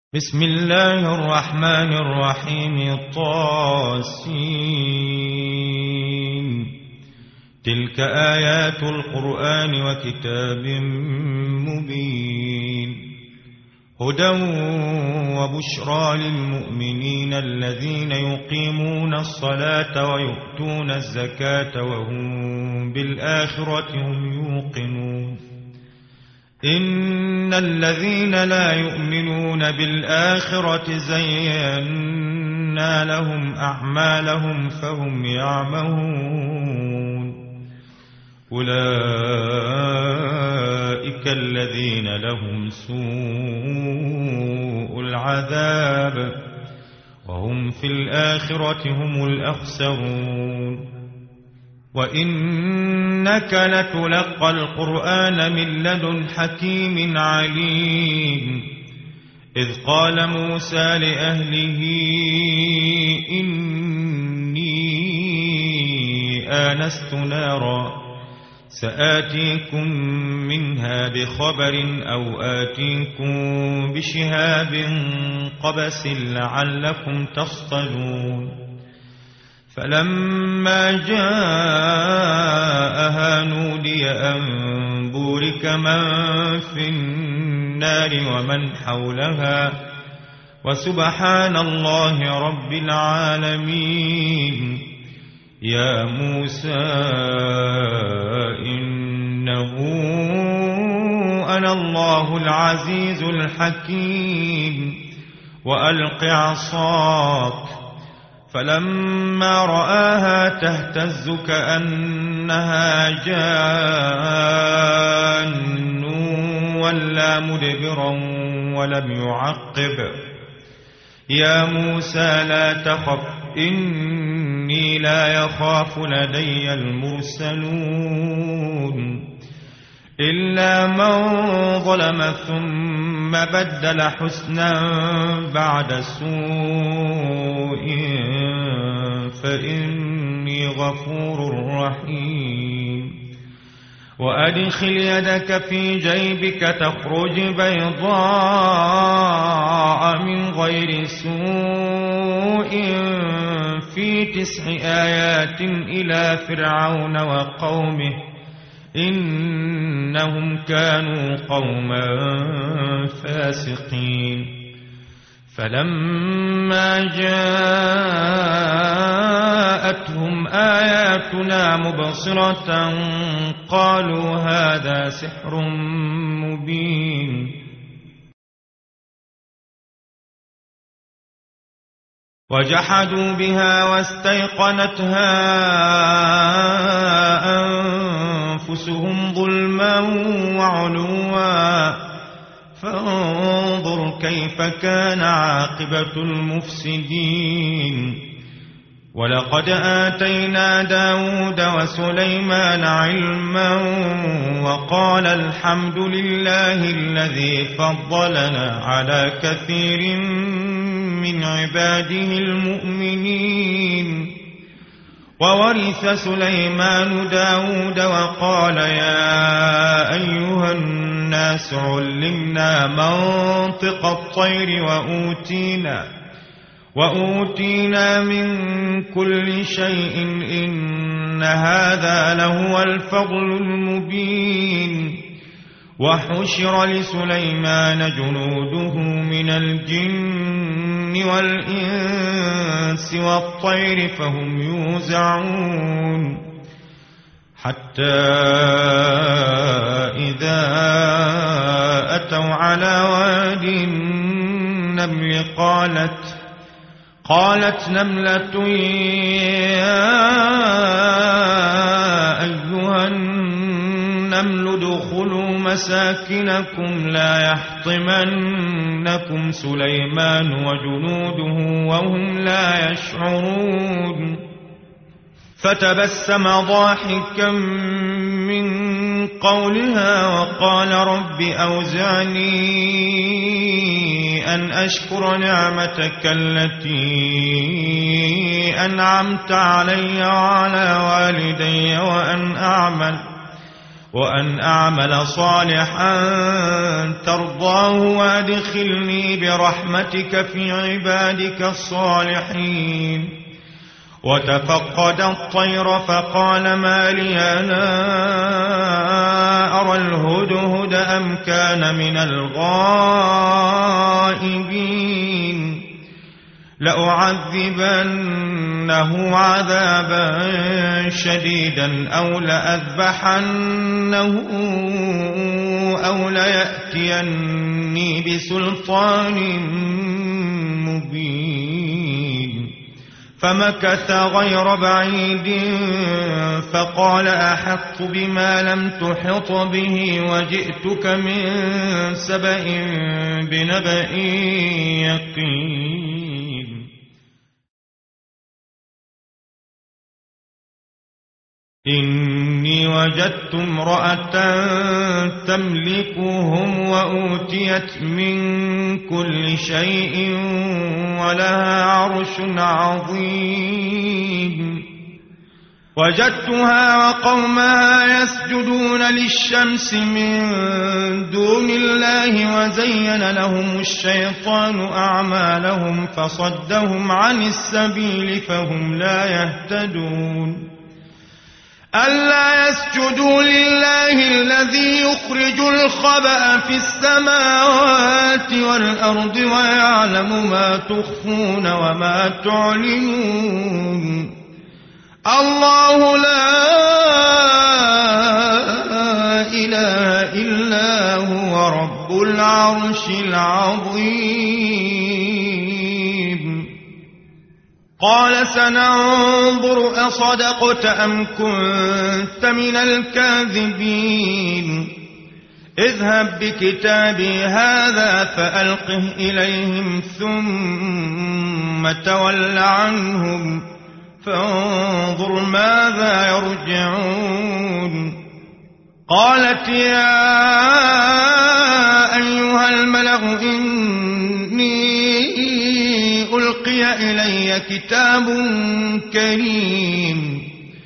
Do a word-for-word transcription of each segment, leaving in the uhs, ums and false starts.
بسم الله الرحمن الرحيم. طاسين. تلك آيات القرآن وكتاب مبين، هدى وبشرى للمؤمنين الذين يقيمون الصلاة ويؤتون الزكاة وهم بالآخرة هم يوقنون. إن الذين لا يؤمنون بالآخرة زينا لهم أعمالهم فهم يعمهون. أولئك الذين لهم سوء العذاب وهم في الآخرة هم الأخسرون. وإنك لتلقى القرآن من لدن حكيم عليم. إذ قال موسى لأهله إني آنست نارا سآتيكم منها بخبر أو آتيكم بشهاب قبس لعلكم تصطلون. فلما جاءها نودي أن بورك من في النار ومن حولها وسبحان الله رب العالمين. يا موسى إنه أنا الله العزيز الحكيم وألق عصاك. فلما رآها تهتز كأنها جان ولا مدبرا ولم يعقب. يا موسى لا تخف إني لا يخاف لدي المرسلون. إلا من ظلم ثم بدل حسنا بعد سوء فإني غفور رحيم. وأدخل يدك في جيبك تخرج بيضاء من غير سوء في تسع آيات إلى فرعون وقومه إنهم كانوا قوما فاسقين. فلما جاءتهم آياتنا مبصرة قالوا هذا سحر مبين. وجحدوا بها واستيقنتها أنفسهم ظلما وعلوا فانظر كيف كان عاقبة المفسدين. ولقد آتينا داود وسليمان علما وقال الحمد لله الذي فضلنا على كثير من عباده المؤمنين. وورث سليمان داود وقال يا أيها الناس علمنا منطق الطير وأوتينا, وأوتينا من كل شيء إن هذا لهو الفضل المبين. وحشر لسليمان جنوده من الجن والإنس والطير فهم يوزعون. حتى إذا أتوا على واد النمل قالت قالت نملة يا أيها النمل ادخلوا مساكنكم لا يحطمنكم سليمان وجنوده وهم لا يشعرون. فتبسم ضاحكا من قولها وقال رب أوزعني أن أشكر نعمتك التي أنعمت علي وعلى والدي وأن أعمل وأن أعمل صالحا ترضاه وأدخلني برحمتك في عبادك الصالحين. وتفقد الطير فقال ما لي لا أرى الهدهد أم كان من الغائبين لأعذبنه عذابا شديدا أو لأذبحنه أو ليأتيني بسلطان مبين. فمكث غير بعيد فقال أحطت بما لم تحط به وجئتك من سبأ بنبأ يقين. إني وجدت امرأة تملكهم وأوتيت من كل شيء ولها عرش عظيم. وجدتها وقومها يسجدون للشمس من دون الله وزين لهم الشيطان أعمالهم فصدهم عن السبيل فهم لا يهتدون. ألا يسجدوا لله الذي يخرج الخبأ في السماوات والأرض ويعلم ما تخفون وما تعلنون. الله لا إله إلا هو رب العرش العظيم. قال سننظر أصدقت أم كنت من الكاذبين. اذهب بكتابي هذا فألقه إليهم ثم تول عنهم فانظر ماذا يرجعون. قالت يا أيها الملأ إني ألقي إلي كتاب كريم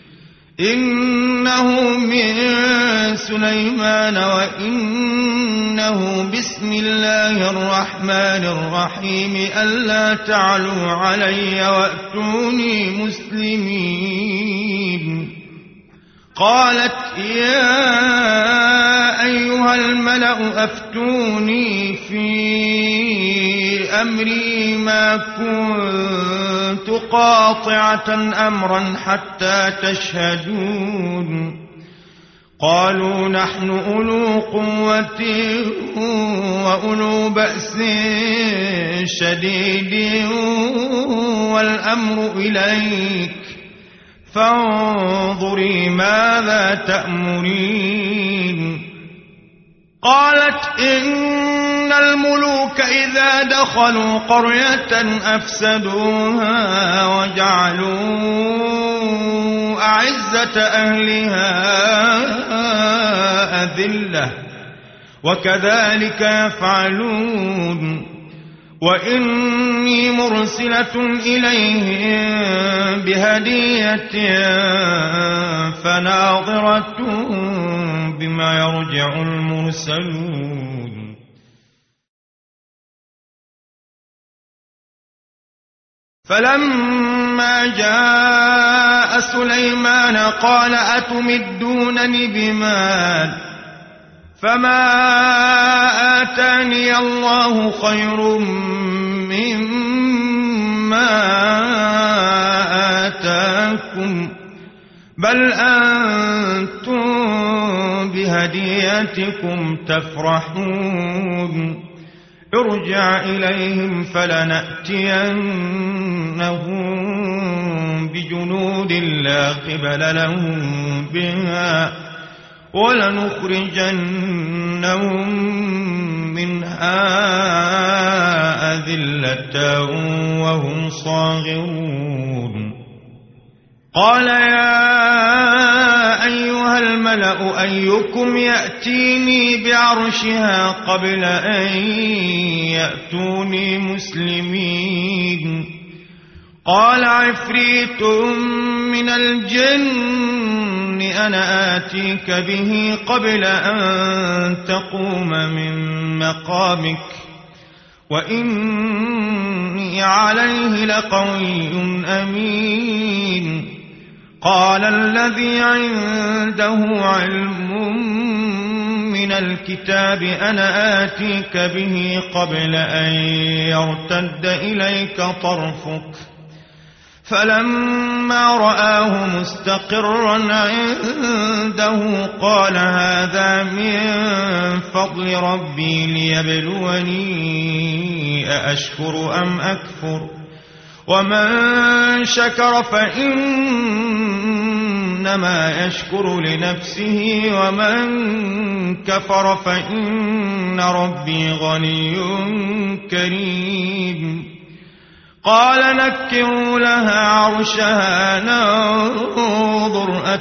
إنه من سليمان وإنه بسم الله الرحمن الرحيم ألا تعلوا علي وأتوني مسلمين. قالت يا أيها الملأ أفتوني في أمري ما كنت قاطعة أمرا حتى تشهدون. قالوا نحن أولو قوة وأولو بأس شديد والأمر إليك فانظري ماذا تأمرين. قالت إن الملوك إذا دخلوا قرية أفسدوها وجعلوا أعزة أهلها أذلة وكذلك يفعلون. وإني مرسلة إليهم بهدية فناظرة بما يرجع المرسلون. فلما جاء سليمان قال أتمدونني بمال فما آتاني الله خير مما آتاكم بل أنتم بهديتكم تفرحون. ارجع إليهم فلنأتينهم بجنود لا قبل لهم بها ولنخرجنهم منها أذلة وهم صاغرون. قال يا أيها الملأ أيكم يأتيني بعرشها قبل أن يأتوني مسلمين. قال عفريت من الجن أنا آتيك به قبل أن تقوم من مقامك وإني عليه لقوي أمين. قال الذي عنده علم من الكتاب أنا آتيك به قبل أن يرتد إليك طرفك فلما رآه مستقرا عنده قال هذا من فضل ربي ليبلوني أأشكر أم أكفر ومن شكر فإنما يشكر لنفسه ومن كفر فإن ربي غني كريم. قال نكروا لها عرشها ننظر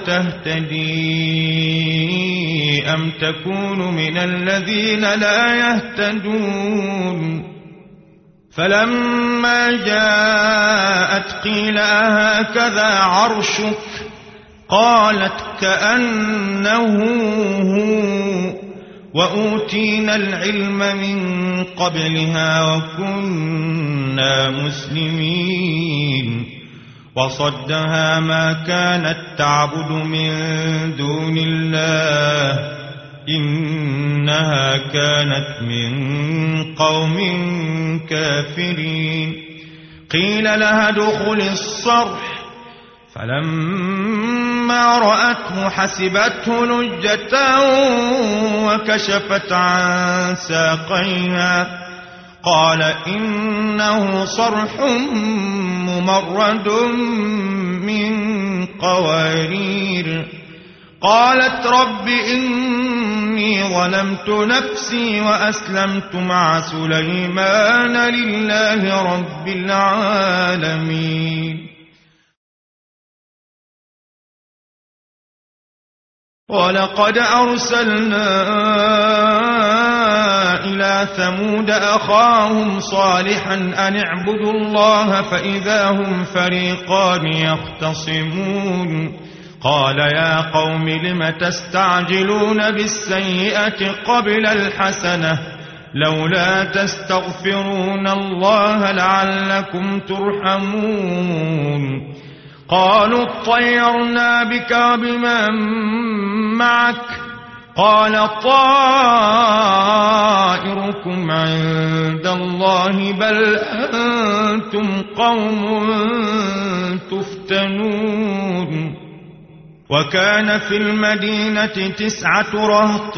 أتهتدي أم تكون من الذين لا يهتدون. فلما جاءت قيل أهكذا عرشك قالت كأنه هو وأوتينا العلم من قبلها وكنا مسلمين. وصدها ما كانت تعبد من دون الله إنها كانت من قوم كافرين. قيل لها ادخل الصرح فلما رأته حسبته لجة وكشفت عن ساقيها قال إنه صرح ممرد من قوارير. قالت رب إني ظلمت نفسي وأسلمت مع سليمان لله رب العالمين. ولقد أرسلنا إلى ثمود أخاهم صالحا أن اعبدوا الله فإذا هم فريقان يختصمون. قال يا قوم لم تستعجلون بالسيئة قبل الحسنة لولا تستغفرون الله لعلكم ترحمون. قالوا اطيرنا بك وبمن معك قال طائركم عند الله بل أنتم قوم تفتنون. وكان في المدينة تسعة رهط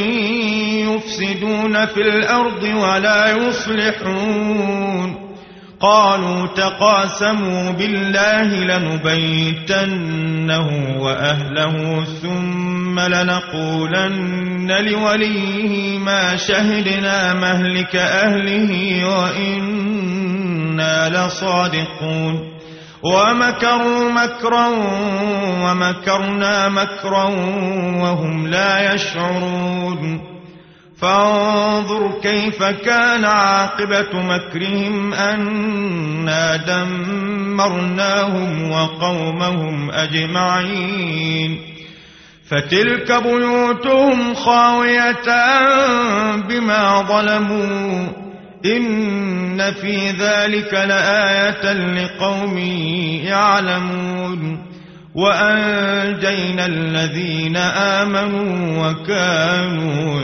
يفسدون في الأرض ولا يصلحون. قالوا تقاسموا بالله لنبيتنه وأهله ثم لنقولن لوليه ما شهدنا مهلك أهله وإنا لصادقون. ومكروا مكرا ومكرنا مكرا وهم لا يشعرون. فانظر كيف كان عاقبة مكرهم أنا دمرناهم وقومهم أجمعين. فتلك بيوتهم خاوية بما ظلموا إن في ذلك لآية لقوم يعلمون. وأنجينا الذين آمنوا وكانوا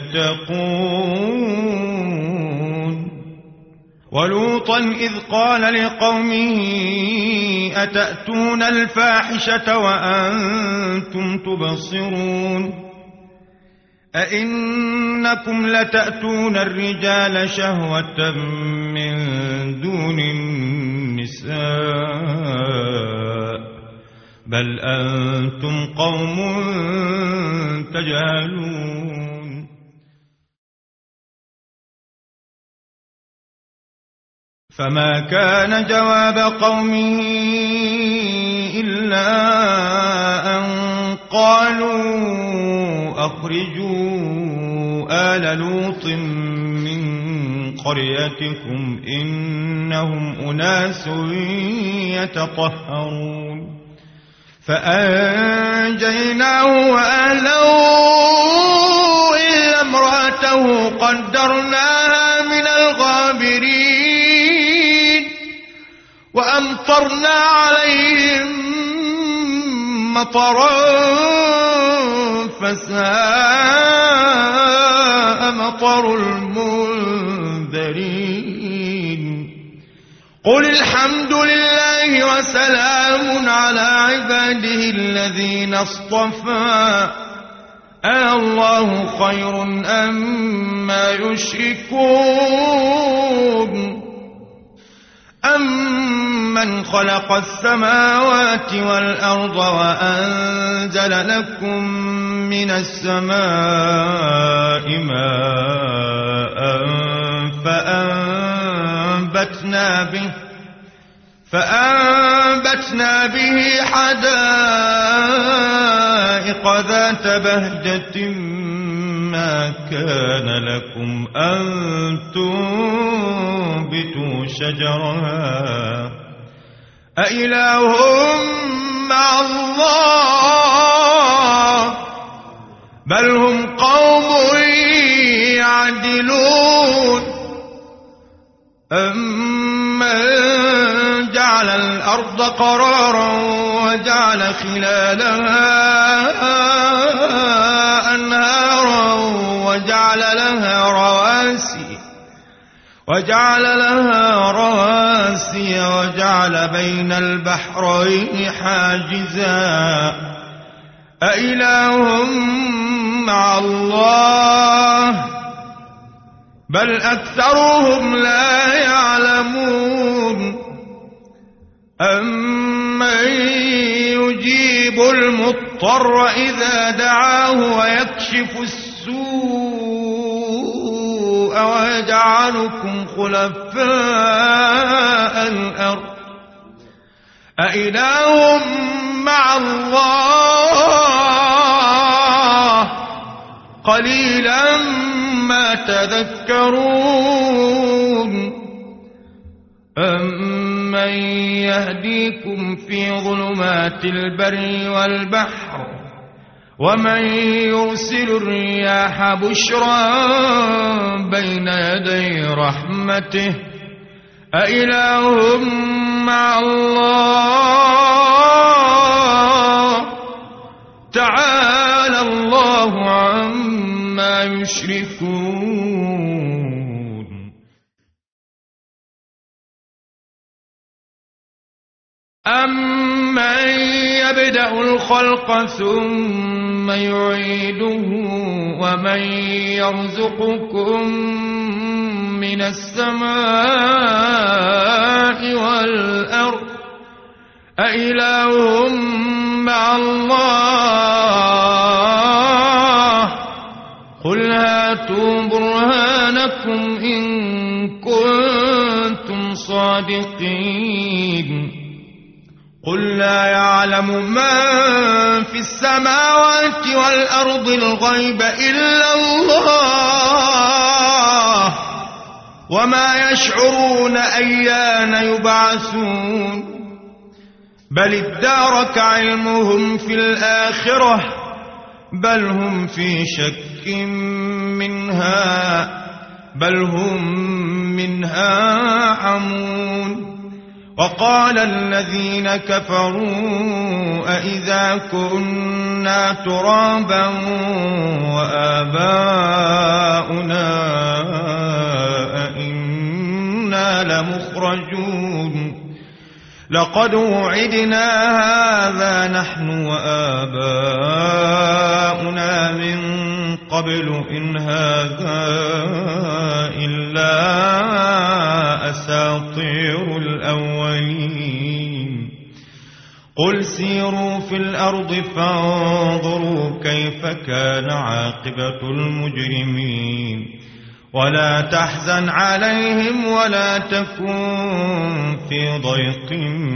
يتقون. ولوطا إذ قال لقومه أتأتون الفاحشة وأنتم تبصرون أئنكم لتأتون الرجال شهوة من دون النساء بل أنتم قوم تجهلون. فما كان جواب قومه إلا أن قالوا أخرجوا آل لوط من قريتكم إنهم أناس يتطهرون. فأنجيناه وأهله إلا امرأته قدرناها من الغابرين وأمطرنا عليهم مطرا فساء مطر المنذرين قل الحمد لله وسلام على عباده الذين اصطفى الله خير أما يشركون أمن خلق السماوات والأرض وأنزل لكم من السماء ماء فأنبتنا به فأنبتنا به حدائق ذات بهجة ما كان لكم أن تنبتوا شجرها أإله مع الله بل هم قوم يعدلون أمن جعل الأرض قرارا وجعل خلالها أنهارا وجعل لها رواسي وجعل لها رواسي وجعل بين البحرين حاجزا أإله مع الله بل أكثرهم لا يعلمون أمن يجيب المضطر إذا دعاه ويكشف السوء ويجعلكم خلفاء الأرض أإله مع الله قليلا ما تذكرون أمن يهديكم في ظلمات البر والبحر ومن يرسل الرياح بشرا بين يدي رحمته أإله مع الله تعالى الله عما يشركون أمن يبدأ الخلق ثم يعيده ومن يرزقكم من السماء والأرض أإله مع الله قل هاتوا برهانكم إن كنتم صادقين قل لا يعلم من في السماوات والأرض الغيب إلا الله وما يشعرون أيان يبعثون بل ادارك علمهم في الآخرة بل هم في شك منها بل هم منها عمون وقال الذين كفروا أإذا كنا ترابا وآباؤنا أئنا لمخرجون لقد وعدنا هذا نحن وآباؤنا من قبل إن هذا إلا أساطير الأولين قل سيروا في الأرض فانظروا كيف كان عاقبة المجرمين ولا تحزن عليهم ولا تكن في ضيق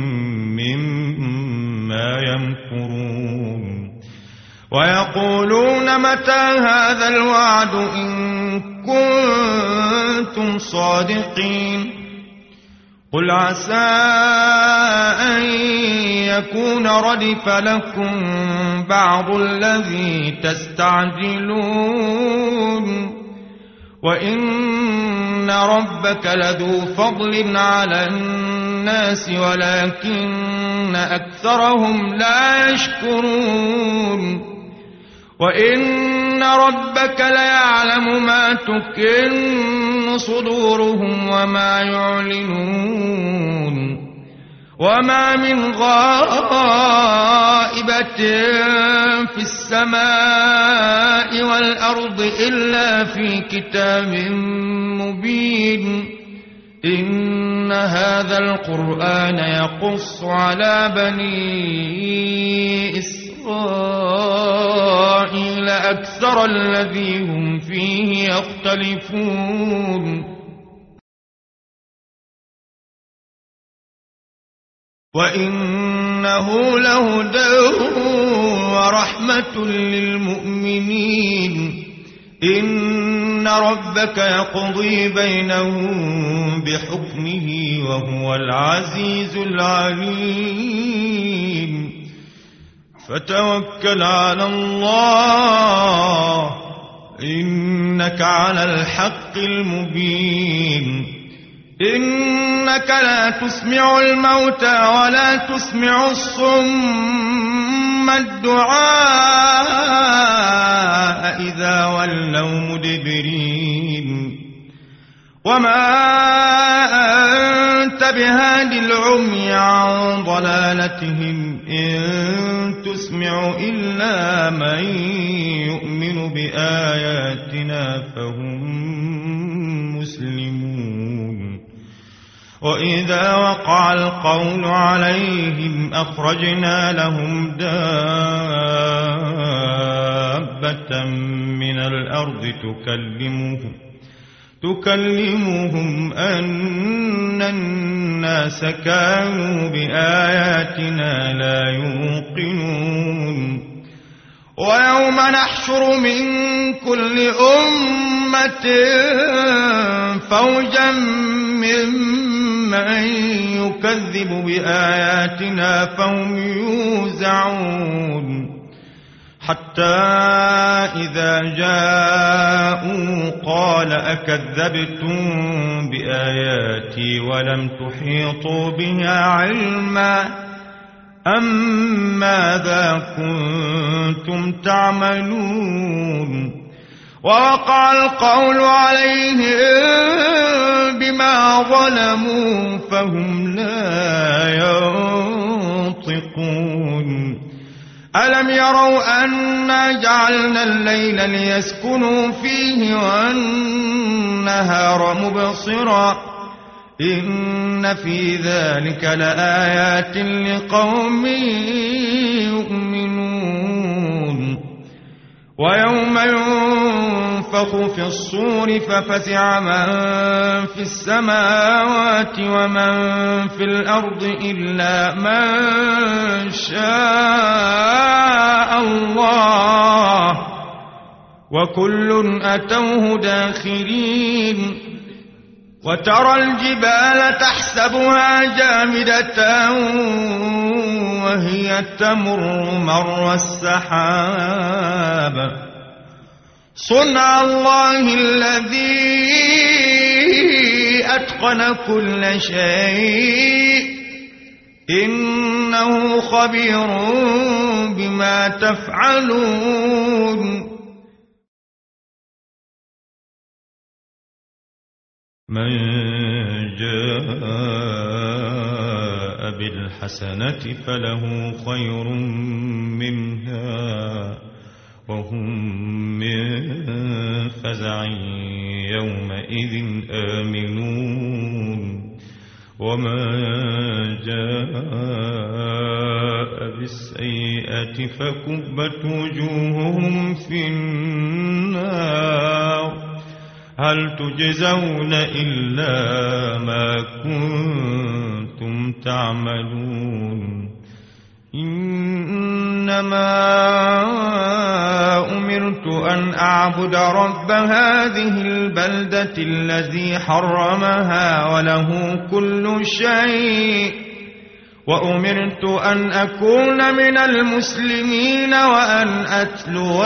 مما يمكرون ويقولون متى هذا الوعد إن كنتم صادقين قل عسى أن يكون ردف لكم بعض الذي تستعجلون وإن ربك لذو فضل على الناس ولكن أكثرهم لا يشكرون وإن ربك ليعلم ما تكن صدورهم وما يعلنون وما من غائبة في السماء والأرض إلا في كتاب مبين إن هذا القرآن يقص على بني إسرائيل أكثر الذي هم فيه يختلفون وإنه لهدى ورحمة للمؤمنين إن ربك يقضي بينهم بحكمه وهو العزيز العليم فتوكل على الله إنك على الحق المبين إنك لا تسمع الموتى ولا تسمع الصم الدعاء إذا ولوا مدبرين وما أنت بهاد العمي عن ضلالتهم إن تسمع إلا من يؤمن بآياتنا فهم مسلمون وإذا وقع القول عليهم أخرجنا لهم دابة من الأرض تكلمهم تكلمهم أن الناس كانوا بآياتنا لا يوقنون ويوم نحشر من كل أمة فوجا ممن يكذب بآياتنا فهم يوزعون حتى إذا جاءوا قال أكذبتم بآياتي ولم تحيطوا بها علما أم ماذا كنتم تعملون ووقع القول عليهم بما ظلموا فهم لا ينطقون ألم يروا أنا جعلنا الليل ليسكنوا فيه والنهار مبصرا إن في ذلك لآيات لقوم يؤمنون ويوم ينفخ في الصور ففزع من في السماوات ومن في الأرض إلا من شاء الله وكل أتوه داخرين وترى الجبال تحسبها جامدة وهي تمر مر السحاب صنع الله الذي أتقن كل شيء إنه خبير بما تفعلون من جاء بالحسنة فله خير منها وهم من فزع يومئذ آمنون وما جاء بالسيئة فكبت وجوههم في النار هل تجزون إلا ما كنتم تعملون إنما وأمرت أن أعبد رب هذه البلدة الذي حرمها وله كل شيء وأمرت أن أكون من المسلمين وأن أتلو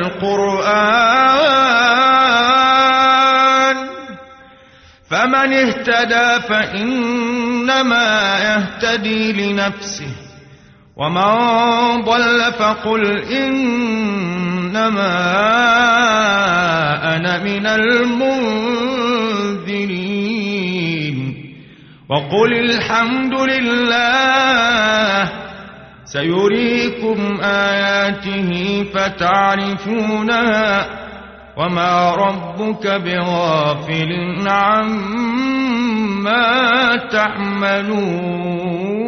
القرآن فمن اهتدى فإنما يهتدي لنفسه ومن ضل فقل إنما أنا من المنذرين وقل الحمد لله سيريكم آياته فتعرفونها وما ربك بغافل عما تعملون